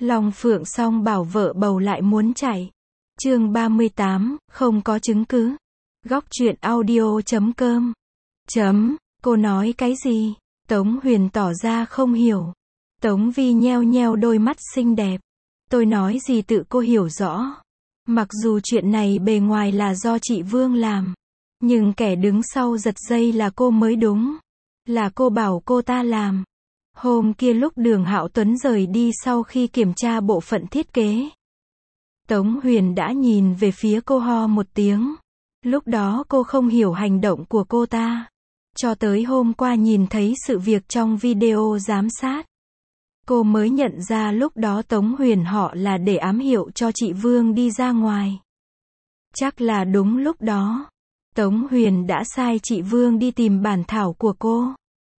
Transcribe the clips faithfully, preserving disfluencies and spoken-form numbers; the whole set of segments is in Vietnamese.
Long Phượng song bảo vợ bầu lại muốn chạy. Chương ba mươi tám, không có chứng cứ. Góc truyện audio chấm com. Chấm, cô nói cái gì? Tống Huyền tỏ ra không hiểu. Tống Vi nheo nheo đôi mắt xinh đẹp. Tôi nói gì tự cô hiểu rõ. Mặc dù chuyện này bề ngoài là do chị Vương làm, nhưng kẻ đứng sau giật dây là cô mới đúng. Là cô bảo cô ta làm. Hôm kia lúc Đường Hạo Tuấn rời đi sau khi kiểm tra bộ phận thiết kế, Tống Huyền đã nhìn về phía cô, ho một tiếng. Lúc đó cô không hiểu hành động của cô ta. Cho tới hôm qua nhìn thấy sự việc trong video giám sát, cô mới nhận ra lúc đó Tống Huyền họ là để ám hiệu cho chị Vương đi ra ngoài. Chắc là đúng lúc đó, Tống Huyền đã sai chị Vương đi tìm bản thảo của cô.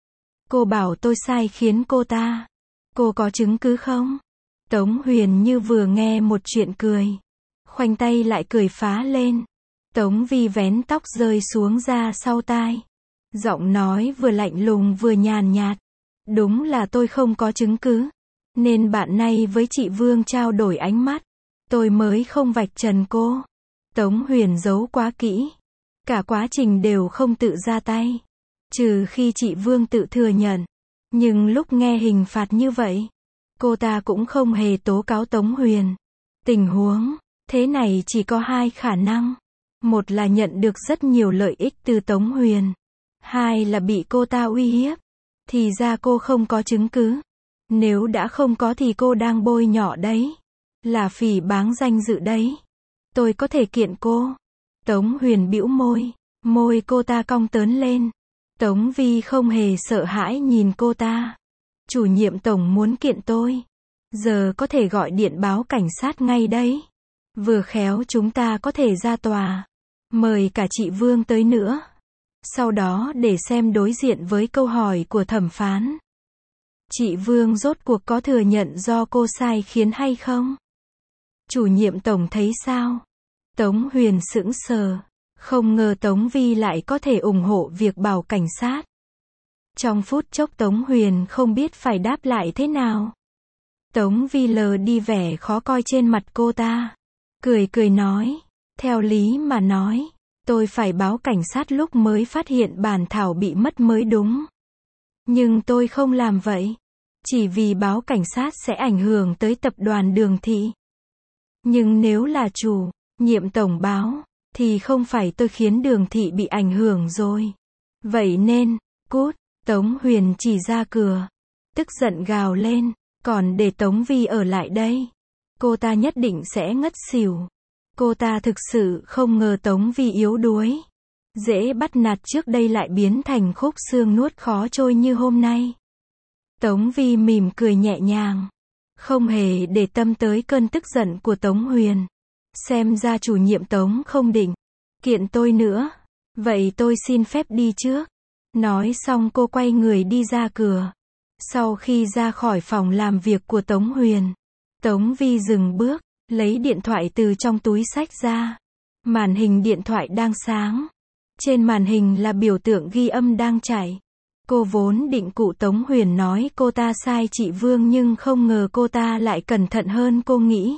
Cô bảo tôi sai khiến cô ta. Cô có chứng cứ không? Tống Huyền như vừa nghe một chuyện cười. Khoanh tay lại cười phá lên. Tống Vi vén tóc rơi xuống ra sau tai. Giọng nói vừa lạnh lùng vừa nhàn nhạt. Đúng là tôi không có chứng cứ. Nên bạn này với chị Vương trao đổi ánh mắt. Tôi mới không vạch trần cô. Tống Huyền giấu quá kỹ. Cả quá trình đều không tự ra tay. Trừ khi chị Vương tự thừa nhận. Nhưng lúc nghe hình phạt như vậy, cô ta cũng không hề tố cáo Tống Huyền. Tình huống thế này chỉ có hai khả năng. Một là nhận được rất nhiều lợi ích từ Tống Huyền. Hai là bị cô ta uy hiếp. Thì ra cô không có chứng cứ. Nếu đã không có thì cô đang bôi nhọ đấy. Là phỉ báng danh dự đấy. Tôi có thể kiện cô. Tống Huyền bĩu môi. Môi cô ta cong tớn lên. Tống Vi không hề sợ hãi nhìn cô ta. Chủ nhiệm tổng muốn kiện tôi. Giờ có thể gọi điện báo cảnh sát ngay đấy. Vừa khéo chúng ta có thể ra tòa. Mời cả chị Vương tới nữa. Sau đó để xem đối diện với câu hỏi của thẩm phán. Chị Vương rốt cuộc có thừa nhận do cô sai khiến hay không? Chủ nhiệm tổng thấy sao? Tống Huyền sững sờ. Không ngờ Tống Vi lại có thể ủng hộ việc bảo cảnh sát. Trong phút chốc Tống Huyền không biết phải đáp lại thế nào. Tống Vi lờ đi vẻ khó coi trên mặt cô ta. Cười cười nói. Theo lý mà nói, tôi phải báo cảnh sát lúc mới phát hiện bản thảo bị mất mới đúng. Nhưng tôi không làm vậy. Chỉ vì báo cảnh sát sẽ ảnh hưởng tới tập đoàn Đường Thị. Nhưng nếu là chủ nhiệm tổng báo, thì không phải tôi khiến Đường Thị bị ảnh hưởng rồi. Vậy nên, cút. Tống Huyền chỉ ra cửa. Tức giận gào lên. Còn để Tống Vi ở lại đây, cô ta nhất định sẽ ngất xỉu. Cô ta thực sự không ngờ Tống Vi yếu đuối, dễ bắt nạt trước đây lại biến thành khúc xương nuốt khó trôi như hôm nay. Tống Vi mỉm cười nhẹ nhàng, không hề để tâm tới cơn tức giận của Tống Huyền. Xem ra chủ nhiệm Tống không định kiện tôi nữa. Vậy tôi xin phép đi trước. Nói xong cô quay người đi ra cửa. Sau khi ra khỏi phòng làm việc của Tống Huyền, Tống Vi dừng bước, lấy điện thoại từ trong túi xách ra. Màn hình điện thoại đang sáng. Trên màn hình là biểu tượng ghi âm đang chạy. Cô vốn định cụ Tống Huyền nói cô ta sai chị Vương nhưng không ngờ cô ta lại cẩn thận hơn cô nghĩ.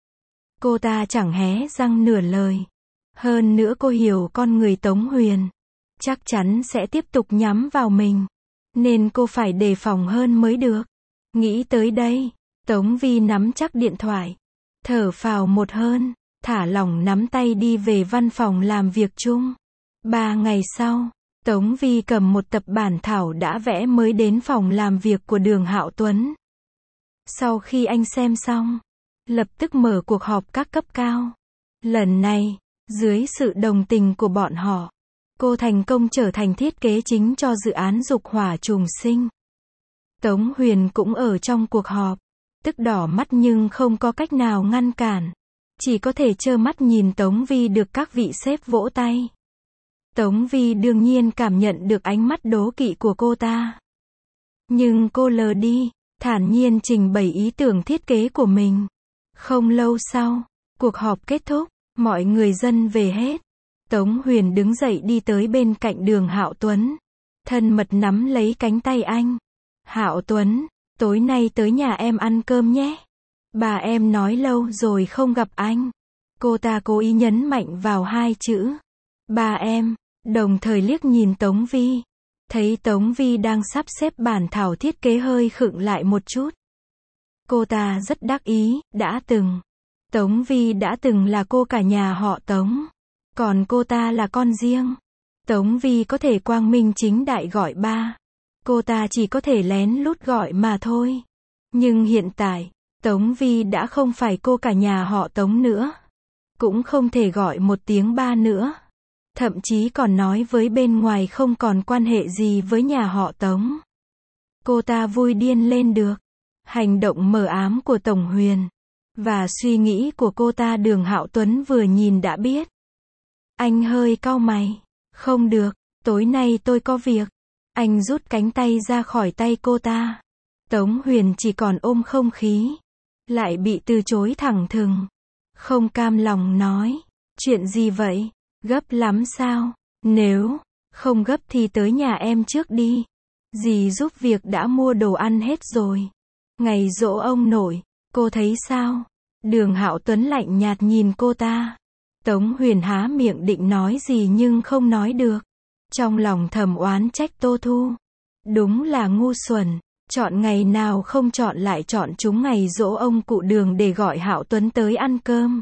Cô ta chẳng hé răng nửa lời. Hơn nữa cô hiểu con người Tống Huyền chắc chắn sẽ tiếp tục nhắm vào mình. Nên cô phải đề phòng hơn mới được. Nghĩ tới đây, Tống Vi nắm chắc điện thoại. Thở phào một hơi, thả lỏng nắm tay đi về văn phòng làm việc chung. Ba ngày sau, Tống Vi cầm một tập bản thảo đã vẽ mới đến phòng làm việc của Đường Hạo Tuấn. Sau khi anh xem xong, lập tức mở cuộc họp các cấp cao. Lần này, dưới sự đồng tình của bọn họ, cô thành công trở thành thiết kế chính cho dự án dục hỏa trùng sinh. Tống Huyền cũng ở trong cuộc họp. Tức đỏ mắt nhưng không có cách nào ngăn cản. Chỉ có thể trơ mắt nhìn Tống Vi được các vị sếp vỗ tay. Tống Vi đương nhiên cảm nhận được ánh mắt đố kỵ của cô ta. Nhưng cô lờ đi, thản nhiên trình bày ý tưởng thiết kế của mình. Không lâu sau, cuộc họp kết thúc, mọi người dân về hết. Tống Huyền đứng dậy đi tới bên cạnh Đường Hạo Tuấn. Thân mật nắm lấy cánh tay anh. Hạo Tuấn, tối nay tới nhà em ăn cơm nhé. Bà em nói lâu rồi không gặp anh. Cô ta cố ý nhấn mạnh vào hai chữ. Bà em, đồng thời liếc nhìn Tống Vi. Thấy Tống Vi đang sắp xếp bản thảo thiết kế hơi khựng lại một chút. Cô ta rất đắc ý, đã từng. Tống Vi đã từng là cô cả nhà họ Tống. Còn cô ta là con riêng. Tống Vi có thể quang minh chính đại gọi ba. Cô ta chỉ có thể lén lút gọi mà thôi. Nhưng hiện tại, Tống Vi đã không phải cô cả nhà họ Tống nữa. Cũng không thể gọi một tiếng ba nữa. Thậm chí còn nói với bên ngoài không còn quan hệ gì với nhà họ Tống. Cô ta vui điên lên được. Hành động mờ ám của Tổng Huyền và suy nghĩ của cô ta Đường Hạo Tuấn vừa nhìn đã biết. Anh hơi cau mày. Không được, tối nay tôi có việc. Anh rút cánh tay ra khỏi tay cô ta. Tống Huyền chỉ còn ôm không khí. Lại bị từ chối thẳng thừng. Không cam lòng nói. Chuyện gì vậy? Gấp lắm sao? Nếu không gấp thì tới nhà em trước đi. Dì giúp việc đã mua đồ ăn hết rồi. Ngày giỗ ông nội, cô thấy sao? Đường Hạo Tuấn lạnh nhạt nhìn cô ta. Tống Huyền há miệng định nói gì nhưng không nói được. Trong lòng thầm oán trách Tô Thu. Đúng là ngu xuẩn. Chọn ngày nào không chọn lại chọn chúng ngày giỗ ông cụ Đường để gọi Hạo Tuấn tới ăn cơm.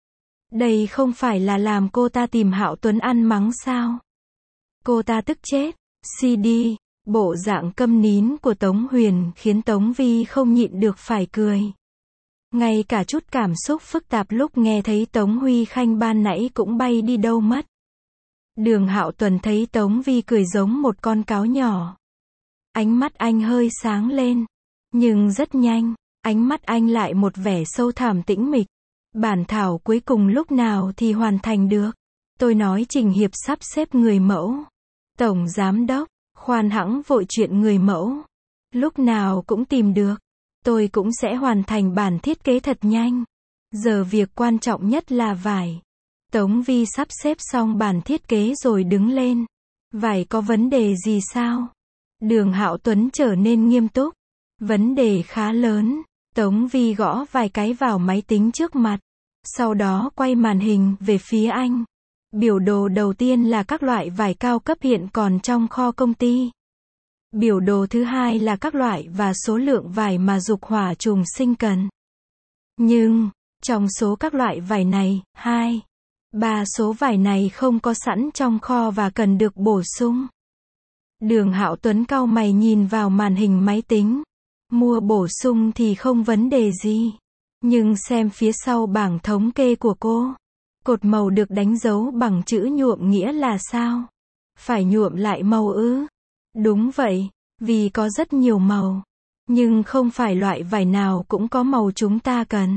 Đây không phải là làm cô ta tìm Hạo Tuấn ăn mắng sao? Cô ta tức chết. xê đê, bộ dạng câm nín của Tống Huyền khiến Tống Vi không nhịn được phải cười. Ngay cả chút cảm xúc phức tạp lúc nghe thấy Tống Huy Khanh ban nãy cũng bay đi đâu mất. Đường Hạo Tuấn thấy Tống Vi cười giống một con cáo nhỏ. Ánh mắt anh hơi sáng lên. Nhưng rất nhanh, ánh mắt anh lại một vẻ sâu thẳm tĩnh mịch. Bản thảo cuối cùng lúc nào thì hoàn thành được? Tôi nói Trình Hiệp sắp xếp người mẫu. Tổng giám đốc, khoan hãng vội chuyện người mẫu. Lúc nào cũng tìm được. Tôi cũng sẽ hoàn thành bản thiết kế thật nhanh. Giờ việc quan trọng nhất là vải. Tống Vi sắp xếp xong bản thiết kế rồi đứng lên. Vải có vấn đề gì sao? Đường Hạo Tuấn trở nên nghiêm túc. Vấn đề khá lớn. Tống Vi gõ vài cái vào máy tính trước mặt. Sau đó quay màn hình về phía anh. Biểu đồ đầu tiên là các loại vải cao cấp hiện còn trong kho công ty. Biểu đồ thứ hai là các loại và số lượng vải mà Dục Hỏa Trùng Sinh cần. Nhưng, trong số các loại vải này, hai, ba số vải này không có sẵn trong kho và cần được bổ sung. Đường Hạo Tuấn cau mày nhìn vào màn hình máy tính. Mua bổ sung thì không vấn đề gì. Nhưng xem phía sau bảng thống kê của cô. Cột màu được đánh dấu bằng chữ nhuộm nghĩa là sao? Phải nhuộm lại màu ư? Đúng vậy, vì có rất nhiều màu. Nhưng không phải loại vải nào cũng có màu chúng ta cần.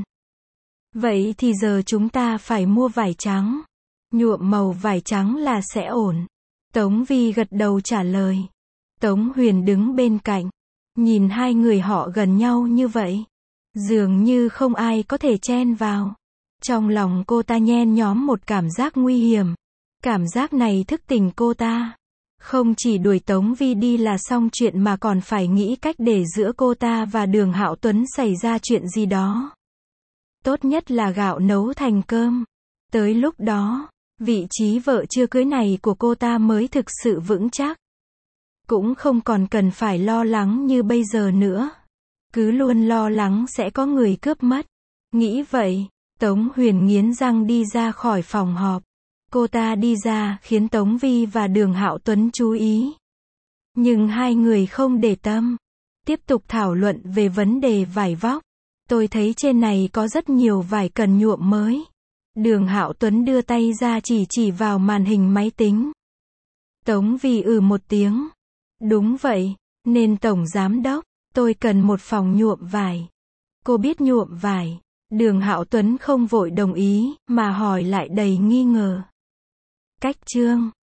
Vậy thì giờ chúng ta phải mua vải trắng. Nhuộm màu vải trắng là sẽ ổn. Tống Vi gật đầu trả lời. Tống Huyền đứng bên cạnh. Nhìn hai người họ gần nhau như vậy. Dường như không ai có thể chen vào. Trong lòng cô ta nhen nhóm một cảm giác nguy hiểm. Cảm giác này thức tỉnh cô ta. Không chỉ đuổi Tống Vi đi là xong chuyện mà còn phải nghĩ cách để giữa cô ta và Đường Hạo Tuấn xảy ra chuyện gì đó. Tốt nhất là gạo nấu thành cơm. Tới lúc đó, vị trí vợ chưa cưới này của cô ta mới thực sự vững chắc. Cũng không còn cần phải lo lắng như bây giờ nữa. Cứ luôn lo lắng sẽ có người cướp mất. Nghĩ vậy, Tống Huyền nghiến răng đi ra khỏi phòng họp. Cô ta đi ra khiến Tống Vi và Đường Hạo Tuấn chú ý. Nhưng hai người không để tâm. Tiếp tục thảo luận về vấn đề vải vóc. Tôi thấy trên này có rất nhiều vải cần nhuộm mới. Đường Hạo Tuấn đưa tay ra chỉ chỉ vào màn hình máy tính. Tống Vi ừ một tiếng. Đúng vậy, nên Tổng Giám Đốc, tôi cần một phòng nhuộm vải. Cô biết nhuộm vải. Đường Hạo Tuấn không vội đồng ý, mà hỏi lại đầy nghi ngờ. Cách chương